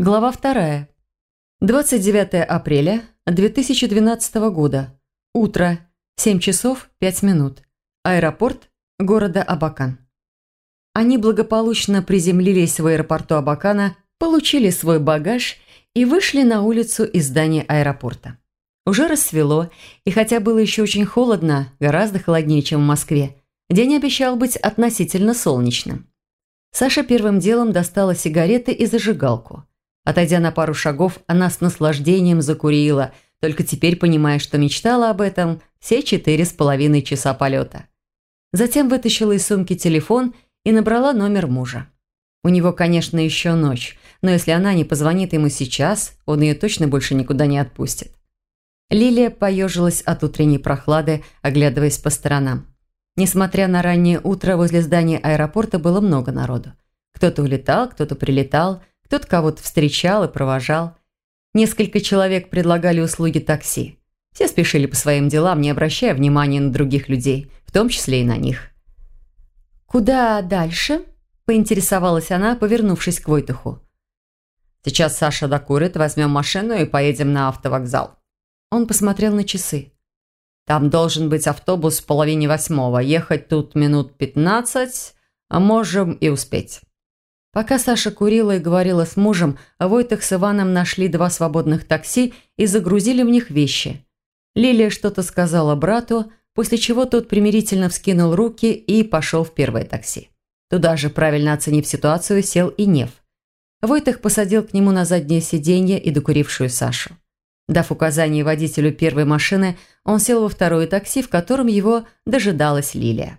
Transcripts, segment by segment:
Глава 2. 29 апреля 2012 года. Утро. 7 часов 5 минут. Аэропорт города Абакан. Они благополучно приземлились в аэропорту Абакана, получили свой багаж и вышли на улицу из здания аэропорта. Уже рассвело, и хотя было еще очень холодно, гораздо холоднее, чем в Москве, день обещал быть относительно солнечным. Саша первым делом достала сигареты и зажигалку. Отойдя на пару шагов, она с наслаждением закурила, только теперь понимая, что мечтала об этом все 4,5 часа полета. Затем вытащила из сумки телефон и набрала номер мужа. У него, конечно, еще ночь, но если она не позвонит ему сейчас, он ее точно больше никуда не отпустит. Лилия поежилась от утренней прохлады, оглядываясь по сторонам. Несмотря на раннее утро, возле здания аэропорта было много народу. Кто-то улетал, кто-то прилетал, кто-то кого-то встречал и провожал. Несколько человек предлагали услуги такси. Все спешили по своим делам, не обращая внимания на других людей, в том числе и на них. «Куда дальше?» – поинтересовалась она, повернувшись к Войтуху. «Сейчас Саша докурит, возьмем машину и поедем на автовокзал». Он посмотрел на часы. «Там должен быть автобус в 7:30. Ехать тут минут 15, а можем и успеть». Пока Саша курила и говорила с мужем, Войтых с Иваном нашли 2 свободных такси и загрузили в них вещи. Лилия что-то сказала брату, после чего тот примирительно вскинул руки и пошел в первое такси. Туда же, правильно оценив ситуацию, сел и Нев. Войтых посадил к нему на заднее сиденье и докурившую Сашу. Дав указание водителю первой машины, он сел во второе такси, в котором его дожидалась Лилия.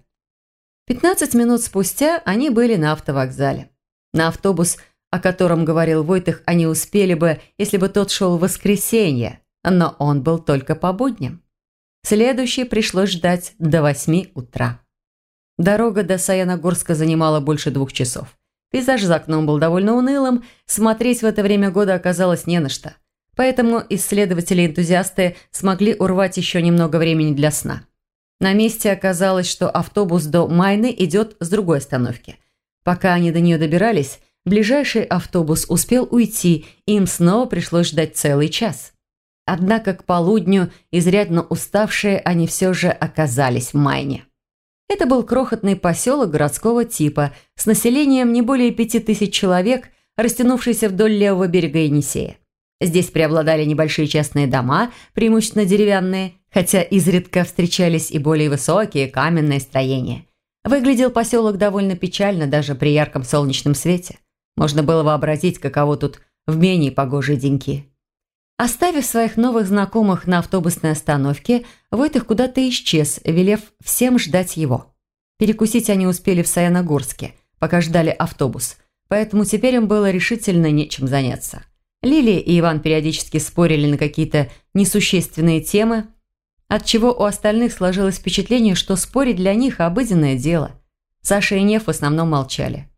15 минут спустя они были на автовокзале. На автобус, о котором говорил Войтых, они успели бы, если бы тот шел в воскресенье, но он был только по будням. Следующий пришлось ждать до 8 утра. Дорога до Саяногорска занимала больше 2 часов. Пейзаж за окном был довольно унылым, смотреть в это время года оказалось не на что. Поэтому исследователи-энтузиасты смогли урвать еще немного времени для сна. На месте оказалось, что автобус до Майны идет с другой остановки. Пока они до нее добирались, ближайший автобус успел уйти, и им снова пришлось ждать целый час. Однако к полудню, изрядно уставшие, они все же оказались в Майне. Это был крохотный поселок городского типа с населением не более 5000 человек, растянувшийся вдоль левого берега Енисея. Здесь преобладали небольшие частные дома, преимущественно деревянные, хотя изредка встречались и более высокие каменные строения. Выглядел поселок довольно печально даже при ярком солнечном свете. Можно было вообразить, каково тут в менее погожие деньки. Оставив своих новых знакомых на автобусной остановке, Войтых куда-то исчез, велев всем ждать его. Перекусить они успели в Саяногорске, пока ждали автобус, поэтому теперь им было решительно нечем заняться. Лилия и Иван периодически спорили на какие-то несущественные темы, отчего у остальных сложилось впечатление, что спорить для них обыденное дело. Саша и Нев в основном молчали.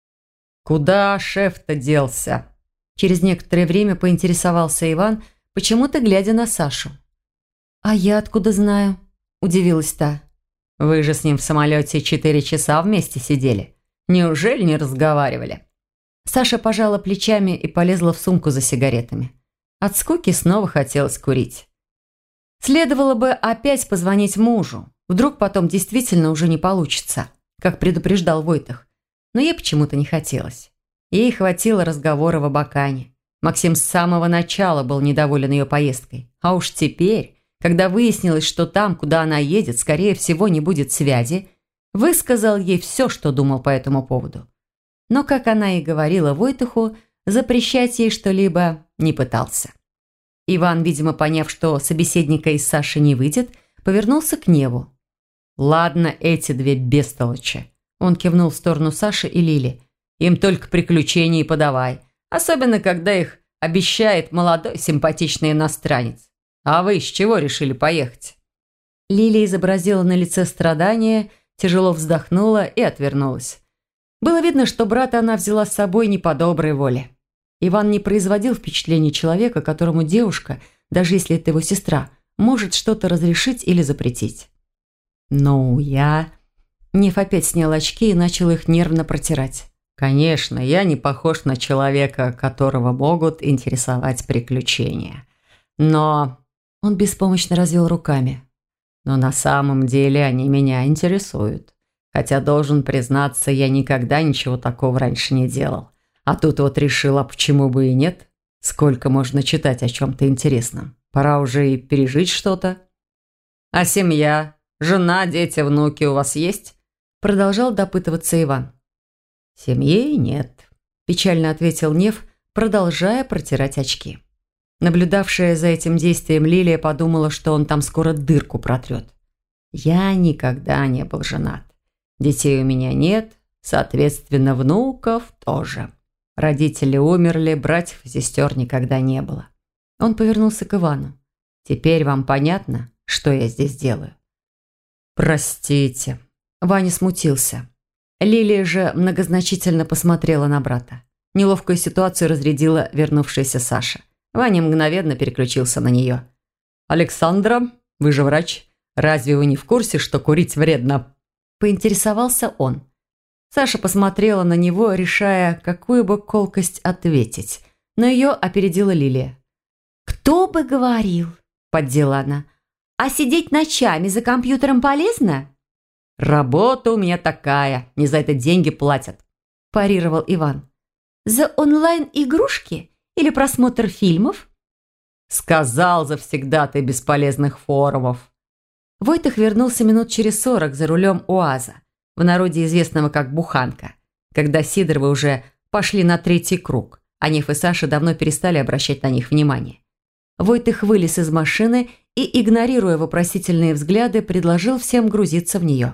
«Куда шеф-то делся?» Через некоторое время поинтересовался Иван, почему-то глядя на Сашу. «А я откуда знаю?» – удивилась та. «Вы же с ним в самолете 4 часа вместе сидели. Неужели не разговаривали?» Саша пожала плечами и полезла в сумку за сигаретами. От скуки снова хотелось курить. Следовало бы опять позвонить мужу. Вдруг потом действительно уже не получится, как предупреждал Войтых. Но ей почему-то не хотелось. Ей хватило разговора в Абакане. Максим с самого начала был недоволен ее поездкой. А уж теперь, когда выяснилось, что там, куда она едет, скорее всего, не будет связи, высказал ей все, что думал по этому поводу. Но, как она и говорила Войтуху, запрещать ей что-либо не пытался. Иван, видимо, поняв, что собеседника из Саши не выйдет, повернулся к Неву. «Ладно, эти 2 бестолочи». Он кивнул в сторону Саши и Лили. «Им только приключений подавай. Особенно, когда их обещает молодой симпатичный иностранец. А вы с чего решили поехать?» Лилия изобразила на лице страдание, тяжело вздохнула и отвернулась. Было видно, что брата она взяла с собой не по доброй воле. Иван не производил впечатления человека, которому девушка, даже если это его сестра, может что-то разрешить или запретить. «Ну, я...» Нев опять снял очки и начал их нервно протирать. Конечно, я не похож на человека, которого могут интересовать приключения. Но он беспомощно развел руками. Но на самом деле они меня интересуют. Хотя, должен признаться, я никогда ничего такого раньше не делал. А тут вот решил, а почему бы и нет? Сколько можно читать о чем-то интересном? Пора уже и пережить что-то. А семья, жена, дети, внуки у вас есть? Продолжал допытываться Иван. Семьи нет, печально ответил Нев, продолжая протирать очки. Наблюдавшая за этим действием Лилия подумала, что он там скоро дырку протрет. Я никогда не был женат. Детей у меня нет, соответственно, внуков тоже. Родители умерли, братьев и сестер никогда не было. Он повернулся к Ивану. Теперь вам понятно, что я здесь делаю? Простите. Ваня смутился. Лилия же многозначительно посмотрела на брата. Неловкую ситуацию разрядила вернувшаяся Саша. Ваня мгновенно переключился на нее. «Александра, вы же врач. Разве вы не в курсе, что курить вредно?» Поинтересовался он. Саша посмотрела на него, решая, какую бы колкость ответить. Но ее опередила Лилия. «Кто бы говорил?» – поддела она. «А сидеть ночами за компьютером полезно?» «Работа у меня такая, не за это деньги платят», – парировал Иван. «За онлайн-игрушки или просмотр фильмов?» «Сказал завсегдатый бесполезных форумов». Войтых вернулся минут через 40 за рулем УАЗа, в народе известного как «Буханка», когда Сидоровы уже пошли на 3-й круг, а Нев и Саша давно перестали обращать на них внимание. Войтых вылез из машины и, игнорируя вопросительные взгляды, предложил всем грузиться в нее.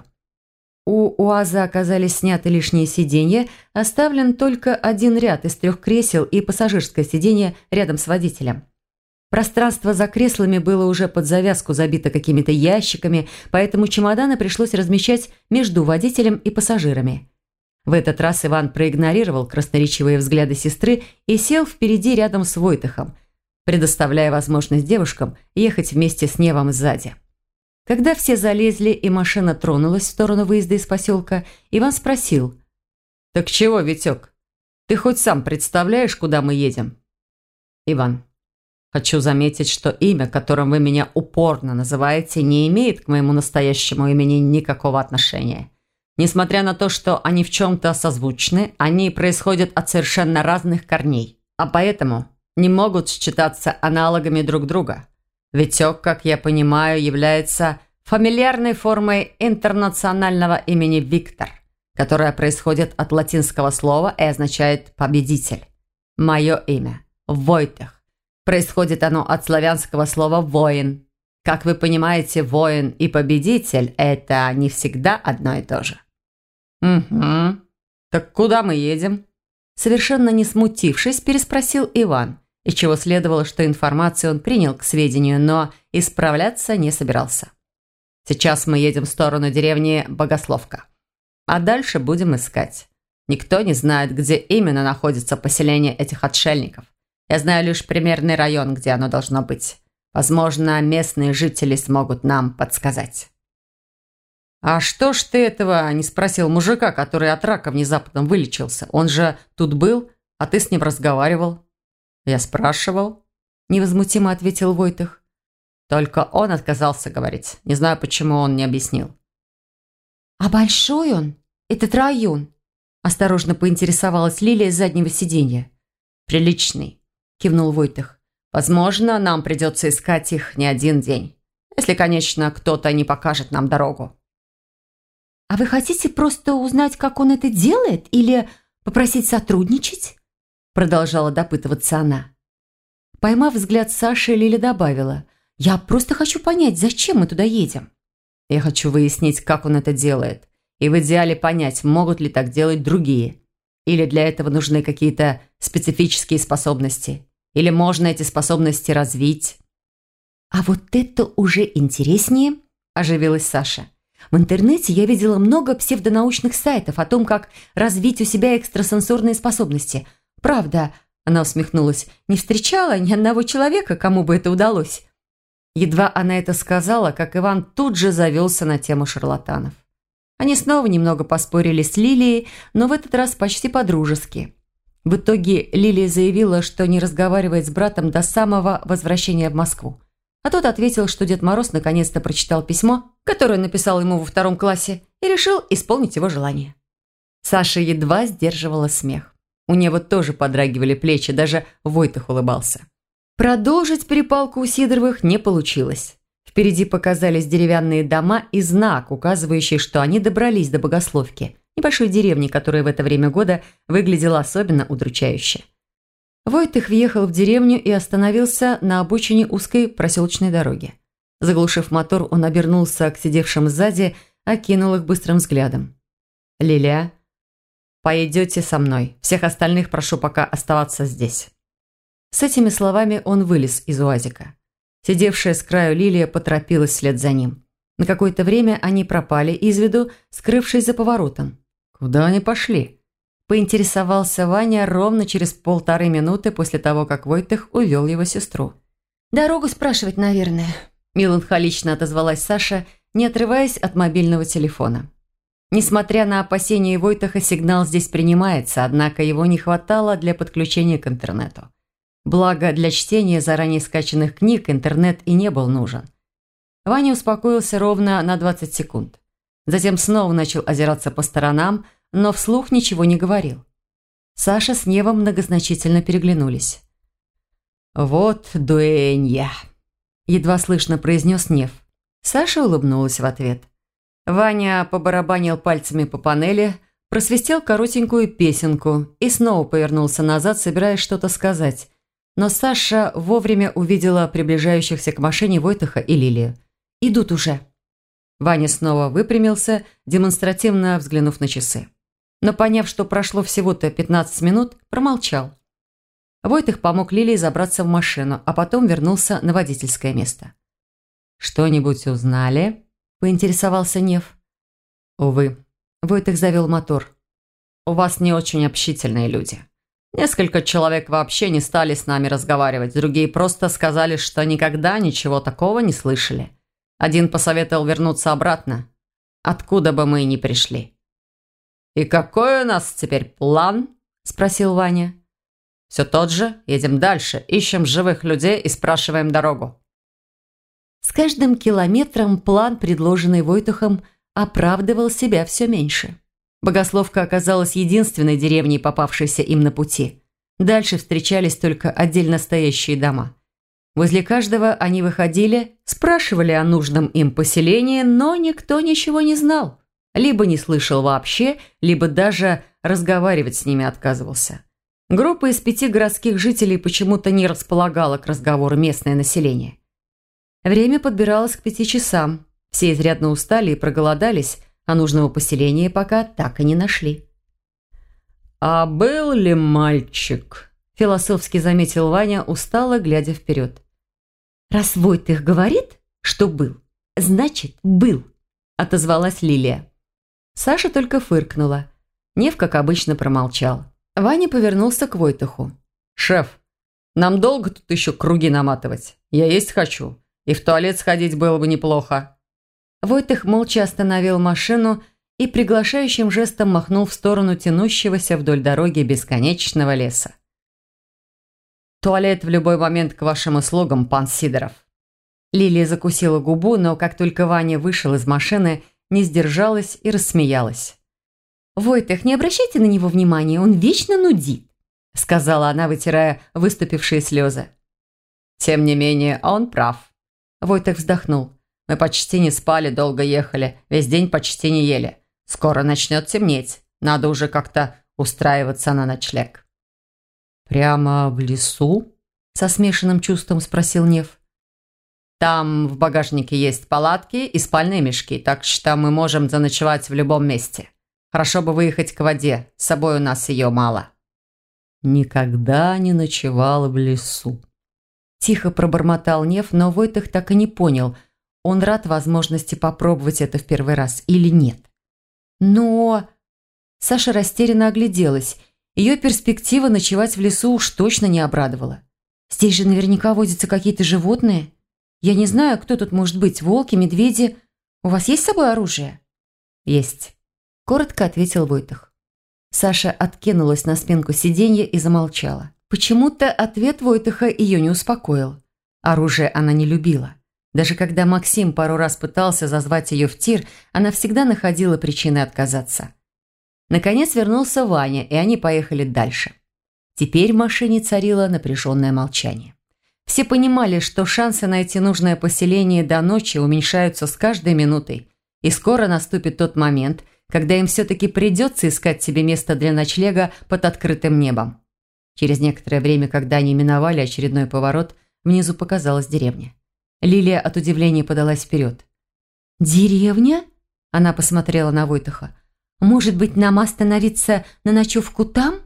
У УАЗа оказались сняты лишние сиденья, оставлен только один ряд из 3 кресел и пассажирское сиденье рядом с водителем. Пространство за креслами было уже под завязку забито какими-то ящиками, поэтому чемоданы пришлось размещать между водителем и пассажирами. В этот раз Иван проигнорировал красноречивые взгляды сестры и сел впереди рядом с Войтыхом, предоставляя возможность девушкам ехать вместе с Невом сзади. Когда все залезли и машина тронулась в сторону выезда из поселка, Иван спросил: «Так чего, Витек, ты хоть сам представляешь, куда мы едем?» «Иван, хочу заметить, что имя, которым вы меня упорно называете, не имеет к моему настоящему имени никакого отношения. Несмотря на то, что они в чем-то созвучны, они происходят от совершенно разных корней, а поэтому не могут считаться аналогами друг друга. Витек, как я понимаю, является фамильярной формой интернационального имени Виктор, которое происходит от латинского слова и означает «победитель». Мое имя – Войтых. Происходит оно от славянского слова «воин». Как вы понимаете, воин и победитель – это не всегда одно и то же. «Угу. Так куда мы едем?» Совершенно не смутившись, переспросил Иван, из чего следовало, что информацию он принял к сведению, но исправляться не собирался. «Сейчас мы едем в сторону деревни Богословка. А дальше будем искать. Никто не знает, где именно находится поселение этих отшельников. Я знаю лишь примерный район, где оно должно быть. Возможно, местные жители смогут нам подсказать». «А что ж ты этого не спросил мужика, который от рака внезапно вылечился? Он же тут был, а ты с ним разговаривал». «Я спрашивал», – невозмутимо ответил Войтых. «Только он отказался говорить. Не знаю, почему он не объяснил». «А большой он, этот район?» – осторожно поинтересовалась Лилия с заднего сиденья. «Приличный», – кивнул Войтых. «Возможно, нам придется искать их не один день. Если, конечно, кто-то не покажет нам дорогу». «А вы хотите просто узнать, как он это делает, или попросить сотрудничать?» Продолжала допытываться она. Поймав взгляд Саши, Лиля добавила: «Я просто хочу понять, зачем мы туда едем?» «Я хочу выяснить, как он это делает, и в идеале понять, могут ли так делать другие. Или для этого нужны какие-то специфические способности. Или можно эти способности развить». «А вот это уже интереснее», – оживилась Саша. «В интернете я видела много псевдонаучных сайтов о том, как развить у себя экстрасенсорные способности. Правда», – она усмехнулась, – «не встречала ни одного человека, кому бы это удалось». Едва она это сказала, как Иван тут же завелся на тему шарлатанов. Они снова немного поспорили с Лилией, но в этот раз почти по-дружески. В итоге Лилия заявила, что не разговаривает с братом до самого возвращения в Москву. А тот ответил, что Дед Мороз наконец-то прочитал письмо, которое написал ему во 2 классе, и решил исполнить его желание. Саша едва сдерживала смех. У него тоже подрагивали плечи, даже Войтых улыбался. Продолжить перепалку у Сидоровых не получилось. Впереди показались деревянные дома и знак, указывающий, что они добрались до Богословки, небольшой деревни, которая в это время года выглядела особенно удручающе. Войтых въехал в деревню и остановился на обочине узкой проселочной дороги. Заглушив мотор, он обернулся к сидевшим сзади, окинул их быстрым взглядом. «Лилия, поедете со мной. Всех остальных прошу пока оставаться здесь». С этими словами он вылез из УАЗика. Сидевшая с краю Лилия поторопилась вслед за ним. На какое-то время они пропали из виду, скрывшись за поворотом. «Куда они пошли?» Поинтересовался Ваня ровно через 1,5 минуты после того, как Войтых увел его сестру. «Дорогу спрашивать, наверное», – меланхолично отозвалась Саша, не отрываясь от мобильного телефона. Несмотря на опасения Войтыха, сигнал здесь принимается, однако его не хватало для подключения к интернету. Благо, для чтения заранее скачанных книг интернет и не был нужен. Ваня успокоился ровно на 20 секунд. Затем снова начал озираться по сторонам, но вслух ничего не говорил. Саша с Невом многозначительно переглянулись. «Вот дуэнья», – едва слышно произнес Нев. Саша улыбнулась в ответ. Ваня побарабанил пальцами по панели, просвистел коротенькую песенку и снова повернулся назад, собираясь что-то сказать. Но Саша вовремя увидела приближающихся к машине Войтыха и Лилию. «Идут уже». Ваня снова выпрямился, демонстративно взглянув на часы. Но, поняв, что прошло всего-то 15 минут, промолчал. Войтых помог Лилии забраться в машину, а потом вернулся на водительское место. «Что-нибудь узнали?» – поинтересовался Нев. «Увы». Войтых завел мотор. «У вас не очень общительные люди. Несколько человек вообще не стали с нами разговаривать, другие просто сказали, что никогда ничего такого не слышали. Один посоветовал вернуться обратно, откуда бы мы ни пришли». «И какой у нас теперь план?» – спросил Ваня. «Все тот же. Едем дальше, ищем живых людей и спрашиваем дорогу». С каждым километром план, предложенный Войтухом, оправдывал себя все меньше. Богословка оказалась единственной деревней, попавшейся им на пути. Дальше встречались только отдельно стоящие дома. Возле каждого они выходили, спрашивали о нужном им поселении, но никто ничего не знал. Либо не слышал вообще, либо даже разговаривать с ними отказывался. Группа из 5 городских жителей почему-то не располагала к разговору местное население. Время подбиралось к 5 часам. Все изрядно устали и проголодались, а нужного поселения пока так и не нашли. «А был ли мальчик?» – философски заметил Ваня, устало глядя вперед. «Раз Войтых говорит, что был, значит, был», – отозвалась Лилия. Саша только фыркнула. Нев, как обычно, промолчал. Ваня повернулся к Войтыху. «Шеф, нам долго тут еще круги наматывать? Я есть хочу. И в туалет сходить было бы неплохо». Войтых молча остановил машину и приглашающим жестом махнул в сторону тянущегося вдоль дороги бесконечного леса. «Туалет в любой момент к вашим услугам, пан Сидоров». Лилия закусила губу, но как только Ваня вышел из машины, не сдержалась и рассмеялась. «Войтых, не обращайте на него внимания, он вечно нудит», – сказала она, вытирая выступившие слезы. «Тем не менее, он прав». Войтых вздохнул. «Мы почти не спали, долго ехали, весь день почти не ели. Скоро начнет темнеть, надо уже как-то устраиваться на ночлег». «Прямо в лесу?» – со смешанным чувством спросил Нев. «Там в багажнике есть палатки и спальные мешки, так что мы можем заночевать в любом месте. Хорошо бы выехать к воде, с собой у нас ее мало». «Никогда не ночевал в лесу», – тихо пробормотал Нев, но Войтых так и не понял, он рад возможности попробовать это в первый раз или нет. «Но...» Саша растерянно огляделась. Ее перспектива ночевать в лесу уж точно не обрадовала. «Здесь же наверняка водятся какие-то животные. Я не знаю, кто тут может быть, волки, медведи. У вас есть с собой оружие?» «Есть», – коротко ответил Войтых. Саша откинулась на спинку сиденья и замолчала. Почему-то ответ Войтыха ее не успокоил. Оружие она не любила. Даже когда Максим пару раз пытался зазвать ее в тир, она всегда находила причины отказаться. Наконец вернулся Ваня, и они поехали дальше. Теперь в машине царило напряженное молчание. Все понимали, что шансы найти нужное поселение до ночи уменьшаются с каждой минутой, и скоро наступит тот момент, когда им все-таки придется искать себе место для ночлега под открытым небом. Через некоторое время, когда они миновали очередной поворот, внизу показалась деревня. Лилия от удивления подалась вперед. «Деревня?» – она посмотрела на Войтыха. «Может быть, нам остановиться на ночевку там?»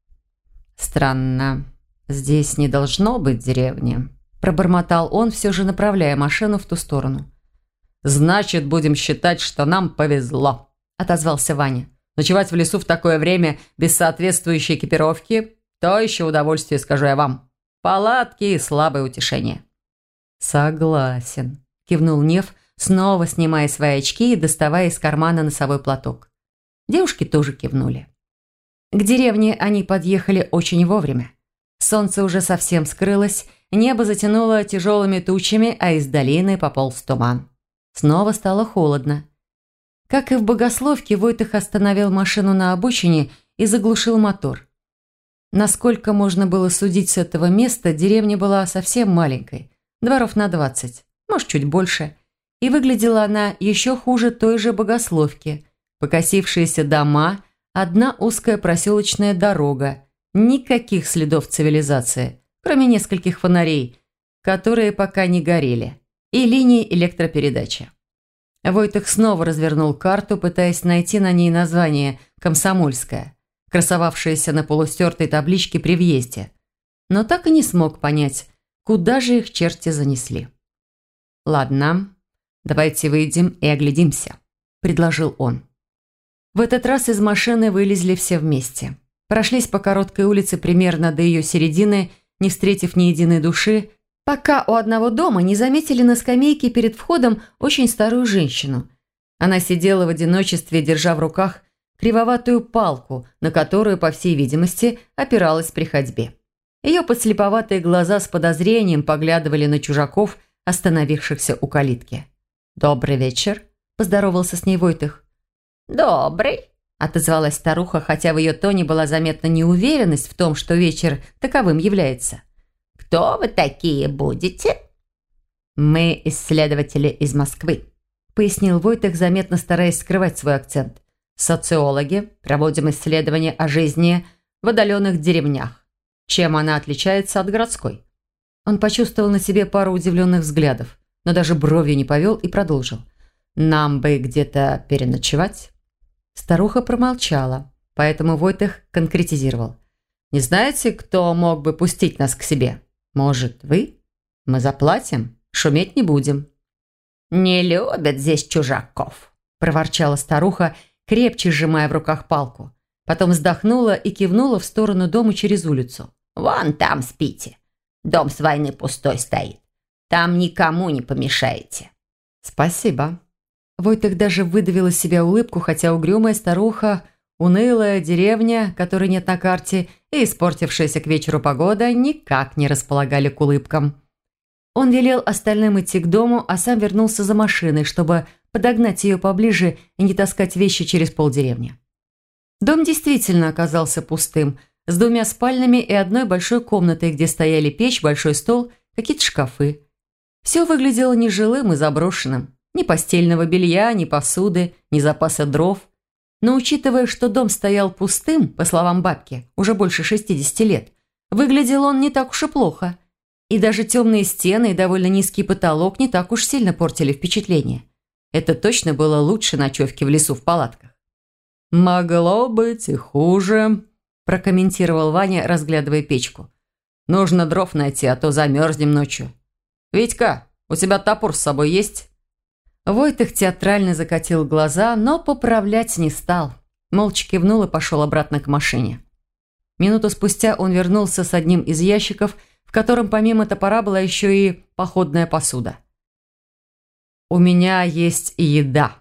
«Странно. Здесь не должно быть деревни», – пробормотал он, все же направляя машину в ту сторону. «Значит, будем считать, что нам повезло», – отозвался Ваня. «Ночевать в лесу в такое время без соответствующей экипировки – то еще удовольствие, скажу я вам. Палатки и слабое утешение». «Согласен», – кивнул Нев, снова снимая свои очки и доставая из кармана носовой платок. Девушки тоже кивнули. К деревне они подъехали очень вовремя. Солнце уже совсем скрылось, небо затянуло тяжелыми тучами, а из долины пополз туман. Снова стало холодно. Как и в Богословке, Войтых остановил машину на обочине и заглушил мотор. Насколько можно было судить с этого места, деревня была совсем маленькой. Дворов на 20, может, чуть больше. И выглядела она еще хуже той же Богословки. Покосившиеся дома, одна узкая проселочная дорога, никаких следов цивилизации, кроме нескольких фонарей, которые пока не горели, и линии электропередачи. Войтых снова развернул карту, пытаясь найти на ней название «Комсомольская», красовавшееся на полустертой табличке при въезде, но так и не смог понять, куда же их черти занесли. «Ладно, давайте выйдем и оглядимся», – предложил он. В этот раз из машины вылезли все вместе. Прошлись по короткой улице примерно до ее середины, не встретив ни единой души, пока у одного дома не заметили на скамейке перед входом очень старую женщину. Она сидела в одиночестве, держа в руках кривоватую палку, на которую, по всей видимости, опиралась при ходьбе. Ее подслеповатые глаза с подозрением поглядывали на чужаков, остановившихся у калитки. «Добрый вечер», – поздоровался с ней Войтых. «Добрый», – отозвалась старуха, хотя в ее тоне была заметна неуверенность в том, что вечер таковым является. «Кто вы такие будете?» «Мы исследователи из Москвы», – пояснил Войтых, заметно стараясь скрывать свой акцент. «Социологи, проводим исследования о жизни в отдаленных деревнях. Чем она отличается от городской?» Он почувствовал на себе пару удивленных взглядов, но даже бровью не повел и продолжил. «Нам бы где-то переночевать?» Старуха промолчала, поэтому Войтых конкретизировал. «Не знаете, кто мог бы пустить нас к себе? Может, вы? Мы заплатим, шуметь не будем». «Не любят здесь чужаков», – проворчала старуха, крепче сжимая в руках палку. Потом вздохнула и кивнула в сторону дома через улицу. «Вон там спите. Дом с войны пустой стоит. Там никому не помешаете». «Спасибо». Войтых даже выдавил из себя улыбку, хотя угрюмая старуха, унылая деревня, которой нет на карте, и испортившаяся к вечеру погода никак не располагали к улыбкам. Он велел остальным идти к дому, а сам вернулся за машиной, чтобы подогнать ее поближе и не таскать вещи через полдеревни. Дом действительно оказался пустым, с 2 спальнями и одной большой комнатой, где стояли печь, большой стол, какие-то шкафы. Все выглядело нежилым и заброшенным. Ни постельного белья, ни посуды, ни запаса дров. Но учитывая, что дом стоял пустым, по словам бабки, уже больше 60 лет, выглядел он не так уж и плохо. И даже темные стены и довольно низкий потолок не так уж сильно портили впечатление. Это точно было лучше ночевки в лесу в палатках. «Могло быть и хуже», – прокомментировал Ваня, разглядывая печку. «Нужно дров найти, а то замерзнем ночью. Витька, у тебя топор с собой есть?» Войтых театрально закатил глаза, но поправлять не стал. Молча кивнул и пошел обратно к машине. Минуту спустя он вернулся с одним из ящиков, в котором помимо топора была еще и походная посуда. «У меня есть и еда»,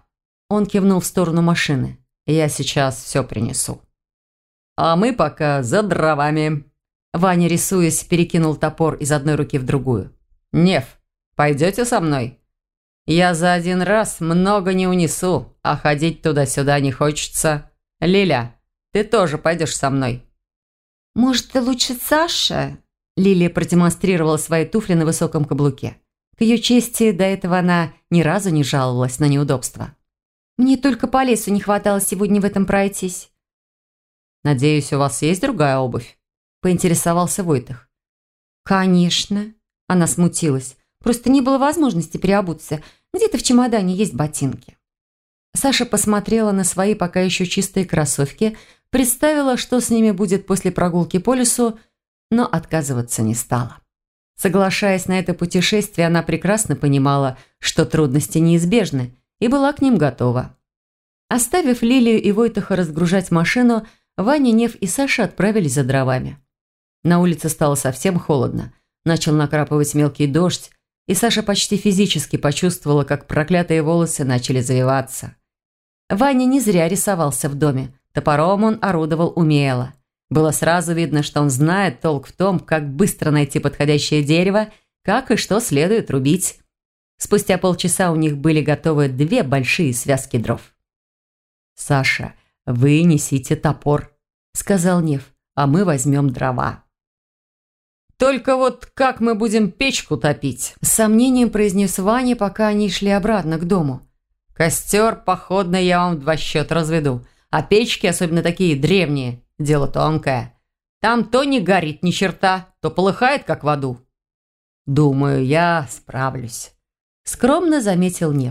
Он кивнул в сторону машины. «Я сейчас все принесу». «А мы пока за дровами». Ваня, рисуясь, перекинул топор из одной руки в другую. «Нев, пойдете со мной? Я за один раз много не унесу, а ходить туда-сюда не хочется. Лиля, ты тоже пойдешь со мной?» «Может, лучше Саша?» Лилия продемонстрировала свои туфли на высоком каблуке. К ее чести, до этого она ни разу не жаловалась на неудобства. «Мне только по лесу не хватало сегодня в этом пройтись». «Надеюсь, у вас есть другая обувь?» – поинтересовался Войтых. «Конечно». Она смутилась. «Просто не было возможности переобуться. Где-то в чемодане есть ботинки». Саша посмотрела на свои пока еще чистые кроссовки, представила, что с ними будет после прогулки по лесу, но отказываться не стала. Соглашаясь на это путешествие, она прекрасно понимала, что трудности неизбежны, и была к ним готова. Оставив Лилию и Войтаха разгружать машину, Ваня, Нев и Саша отправились за дровами. На улице стало совсем холодно. Начал накрапывать мелкий дождь, и Саша почти физически почувствовала, как проклятые волосы начали завиваться. Ваня не зря рисовался в доме. Топором он орудовал умело. Было сразу видно, что он знает толк в том, как быстро найти подходящее дерево, как и что следует рубить. Спустя полчаса у них были готовы 2 большие связки дров. «Саша, вы несите топор», – сказал Нев, – «а мы возьмем дрова». «Только вот как мы будем печку топить?» – с сомнением произнес Ваня, пока они шли обратно к дому. «Костер походный я вам в 2 счета разведу, а печки, особенно такие древние, дело тонкое. Там то не горит ни черта, то полыхает, как в аду». «Думаю, я справлюсь», – скромно заметил Нев.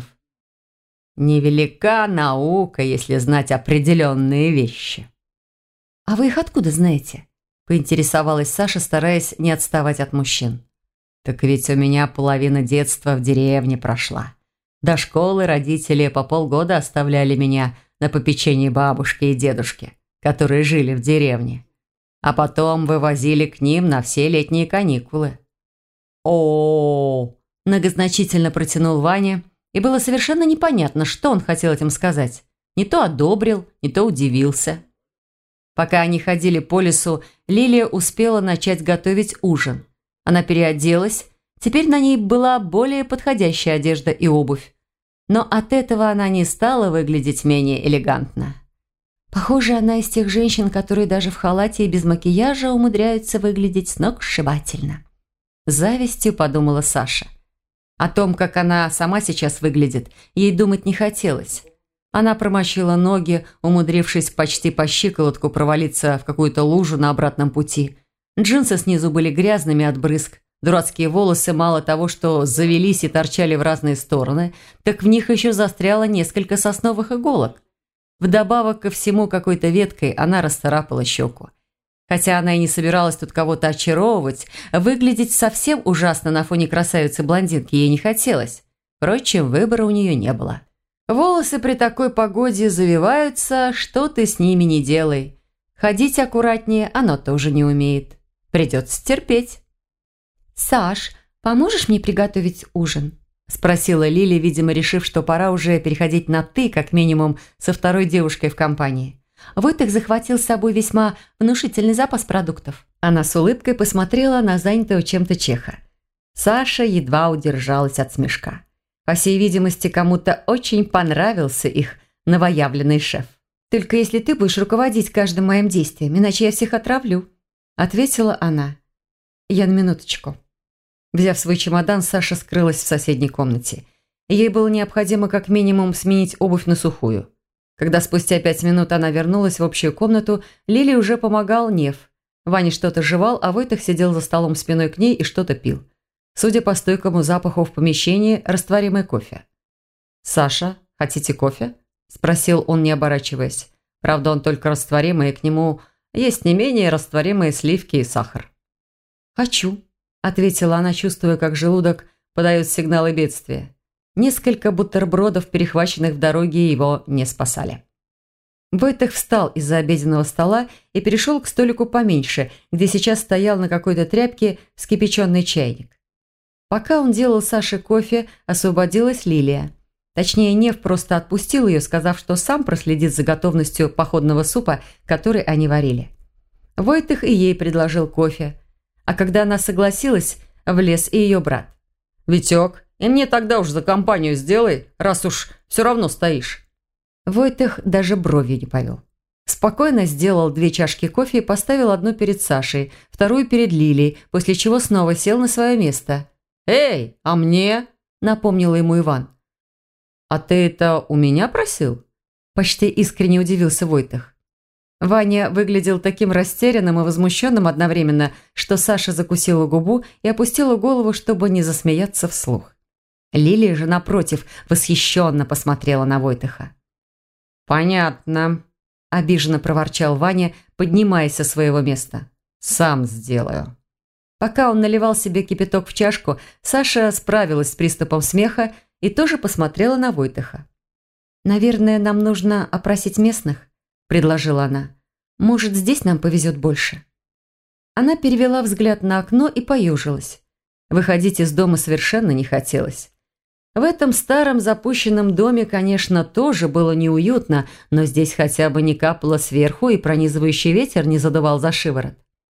«Невелика наука, если знать определенные вещи». «А вы их откуда знаете?» – поинтересовалась Саша, стараясь не отставать от мужчин. «Так ведь у меня половина детства в деревне прошла. До школы родители по полгода оставляли меня на попечении бабушки и дедушки, которые жили в деревне. А потом вывозили к ним на все летние каникулы». «О-о-о!» – многозначительно протянул Ваня, и было совершенно непонятно, что он хотел этим сказать. Не то одобрил, не то удивился. Пока они ходили по лесу, Лилия успела начать готовить ужин. Она переоделась, теперь на ней была более подходящая одежда и обувь. Но от этого она не стала выглядеть менее элегантно. Похоже, она из тех женщин, которые даже в халате и без макияжа умудряются выглядеть сногсшибательно. С завистью подумала Саша. О том, как она сама сейчас выглядит, ей думать не хотелось. Она промочила ноги, умудрившись почти по щиколотку провалиться в какую-то лужу на обратном пути. Джинсы снизу были грязными от брызг. Дурацкие волосы мало того, что завелись и торчали в разные стороны, так в них еще застряло несколько сосновых иголок. Вдобавок ко всему какой-то веткой она расцарапала щеку. Хотя она и не собиралась тут кого-то очаровывать, выглядеть совсем ужасно на фоне красавицы-блондинки ей не хотелось. Впрочем, выбора у нее не было. Волосы при такой погоде завиваются, что ты с ними не делай. Ходить аккуратнее оно тоже не умеет. Придется терпеть. «Саш, поможешь мне приготовить ужин?» – спросила Лиля, видимо, решив, что пора уже переходить на «ты», как минимум, со второй девушкой в компании. Войтых захватил с собой весьма внушительный запас продуктов. Она с улыбкой посмотрела на занятого чем-то чеха. Саша едва удержалась от смешка. По всей видимости, кому-то очень понравился их новоявленный шеф. «Только если ты будешь руководить каждым моим действием, иначе я всех отравлю», – ответила она. «Я на минуточку». Взяв свой чемодан, Саша скрылась в соседней комнате. Ей было необходимо как минимум сменить обувь на сухую. Когда спустя 5 минут она вернулась в общую комнату, Лиле уже помогал Нев. Ваня что-то жевал, а Войтых сидел за столом спиной к ней и что-то пил. Судя по стойкому запаху в помещении, растворимый кофе. «Саша, хотите кофе?» – спросил он, не оборачиваясь. Правда, он только растворимый, и к нему есть не менее растворимые сливки и сахар. «Хочу», – ответила она, чувствуя, как желудок подает сигналы бедствия. Несколько бутербродов, перехваченных в дороге, его не спасали. Войтых встал из-за обеденного стола и перешел к столику поменьше, где сейчас стоял на какой-то тряпке вскипяченный чайник. Пока он делал Саше кофе, освободилась Лилия. Точнее, Нев просто отпустил ее, сказав, что сам проследит за готовностью походного супа, который они варили. Войтых и ей предложил кофе. А когда она согласилась, влез и ее брат. «Витек, и мне тогда уж за компанию сделай, раз уж все равно стоишь». Войтых даже бровью не повел. Спокойно сделал 2 чашки кофе и поставил одну перед Сашей, вторую перед Лилией, после чего снова сел на свое место. «Эй, а мне?» – напомнил ему Иван. «А ты это у меня просил?» Почти искренне удивился Войтых. Ваня выглядел таким растерянным и возмущенным одновременно, что Саша закусила губу и опустила голову, чтобы не засмеяться вслух. Лилия же, напротив, восхищенно посмотрела на Войтыха. «Понятно», – обиженно проворчал Ваня, поднимаясь со своего места. «Сам сделаю». Пока он наливал себе кипяток в чашку, Саша справилась с приступом смеха и тоже посмотрела на Войтыха. «Наверное, нам нужно опросить местных», – предложила она. «Может, здесь нам повезет больше?» Она перевела взгляд на окно и поежилась. Выходить из дома совершенно не хотелось. В этом старом запущенном доме, конечно, тоже было неуютно, но здесь хотя бы не капало сверху и пронизывающий ветер не задувал за шиворот.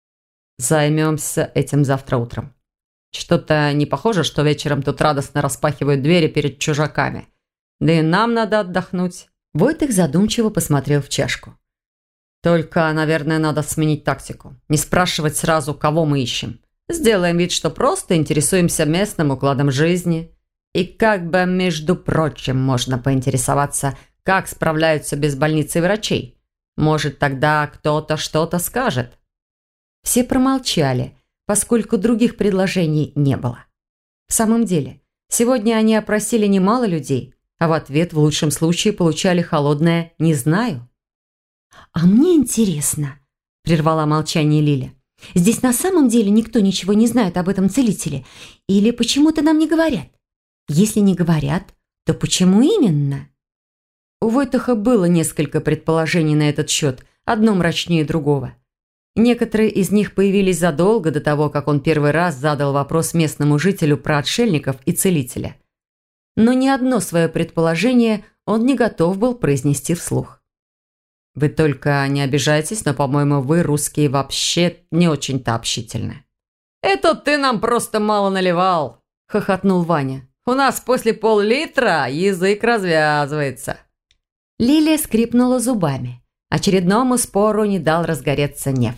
«Займемся этим завтра утром. Что-то не похоже, что вечером тут радостно распахивают двери перед чужаками. Да и нам надо отдохнуть». Войтых задумчиво посмотрел в чашку. «Только, наверное, надо сменить тактику. Не спрашивать сразу, кого мы ищем. Сделаем вид, что просто интересуемся местным укладом жизни. И как бы, между прочим, можно поинтересоваться, как справляются без больницы и врачей. Может, тогда кто-то что-то скажет». Все промолчали, поскольку других предложений не было. В самом деле, сегодня они опросили немало людей, а в ответ в лучшем случае получали холодное «не знаю». «А мне интересно», – прервала молчание Лиля. «Здесь на самом деле никто ничего не знает об этом целителе? Или почему-то нам не говорят? Если не говорят, то почему именно?» У Войтыха было несколько предположений на этот счет, одно мрачнее другого. Некоторые из них появились задолго до того, как он первый раз задал вопрос местному жителю про отшельников и целителя. Но ни одно свое предположение он не готов был произнести вслух. «Вы только не обижайтесь, но, по-моему, вы, русские, вообще не очень-то общительны». «Это ты нам просто мало наливал», – хохотнул Ваня. «У нас после пол-литра язык развязывается». Лилия скрипнула зубами. Очередному спору не дал разгореться Нев.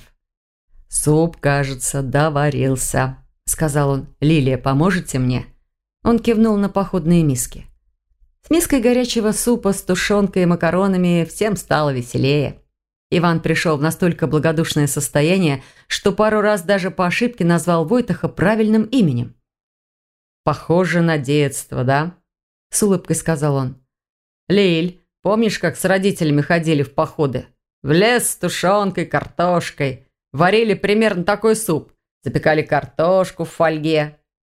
«Суп, кажется, доварился», – сказал он. «Лилия, поможете мне?» Он кивнул на походные миски. С миской горячего супа с тушенкой и макаронами всем стало веселее. Иван пришел в настолько благодушное состояние, что пару раз даже по ошибке назвал Войтыха правильным именем. «Похоже на детство, да?» – с улыбкой сказал он. «Лиль, помнишь, как с родителями ходили в походы? В лес с тушенкой, картошкой. Варили примерно такой суп. Запекали картошку в фольге».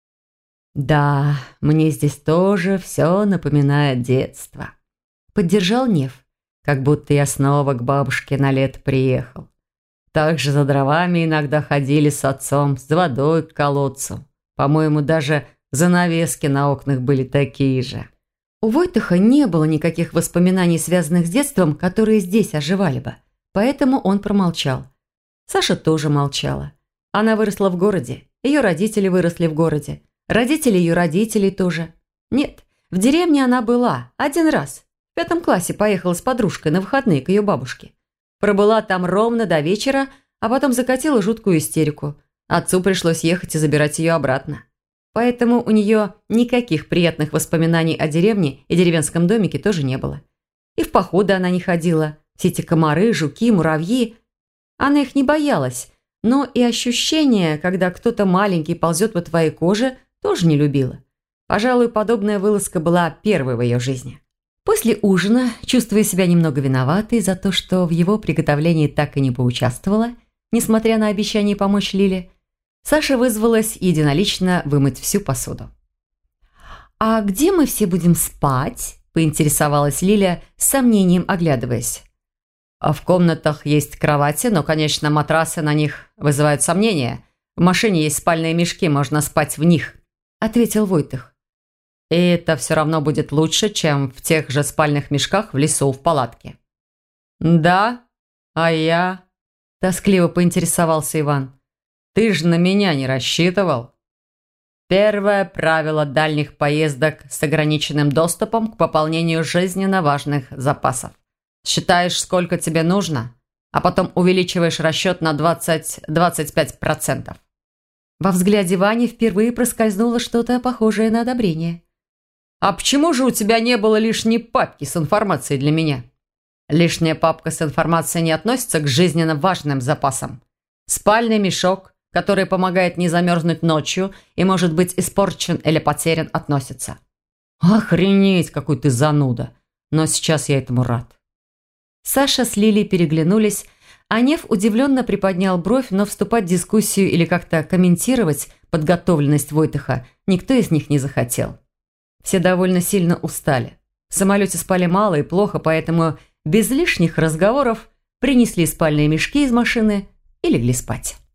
«Да, мне здесь тоже все напоминает детство», – поддержал Нев, как будто я снова к бабушке на лето приехал. Так же за дровами иногда ходили с отцом, с водой к колодцу. По-моему, даже занавески на окнах были такие же. У Войтыха не было никаких воспоминаний, связанных с детством, которые здесь оживали бы, поэтому он промолчал. Саша тоже молчала. Она выросла в городе, ее родители выросли в городе. Родители ее родителей тоже. Нет, в деревне она была один раз. В 5 классе поехала с подружкой на выходные к ее бабушке. Пробыла там ровно до вечера, а потом закатила жуткую истерику. Отцу пришлось ехать и забирать ее обратно. Поэтому у нее никаких приятных воспоминаний о деревне и деревенском домике тоже не было. И в походы она не ходила. Все эти комары, жуки, муравьи. Она их не боялась, но и ощущение, когда кто-то маленький ползет по твоей коже, тоже не любила. Пожалуй, подобная вылазка была первой в ее жизни. После ужина, чувствуя себя немного виноватой за то, что в его приготовлении так и не поучаствовала, несмотря на обещание помочь Лиле, Саша вызвалась единолично вымыть всю посуду. «А где мы все будем спать?» – поинтересовалась Лиля, с сомнением оглядываясь. «А в комнатах есть кровати, но, конечно, матрасы на них вызывают сомнения. В машине есть спальные мешки, можно спать в них», – ответил Войтых. И это все равно будет лучше, чем в тех же спальных мешках в лесу в палатке. Да, а я... Тоскливо поинтересовался Иван. Ты же на меня не рассчитывал. Первое правило дальних поездок с ограниченным доступом к пополнению жизненно важных запасов. Считаешь, сколько тебе нужно, а потом увеличиваешь расчет на 20-25%. Во взгляде Вани впервые проскользнуло что-то похожее на одобрение. А почему же у тебя не было лишней папки с информацией для меня? Лишняя папка с информацией не относится к жизненно важным запасам. Спальный мешок, который помогает не замерзнуть ночью и может быть испорчен или потерян, относится. Охренеть, какой ты зануда. Но сейчас я этому рад. Саша с Лилей переглянулись, а Нев удивленно приподнял бровь, но вступать в дискуссию или как-то комментировать подготовленность Войтыха никто из них не захотел. Все довольно сильно устали. В самолете спали мало и плохо, поэтому без лишних разговоров принесли спальные мешки из машины и легли спать.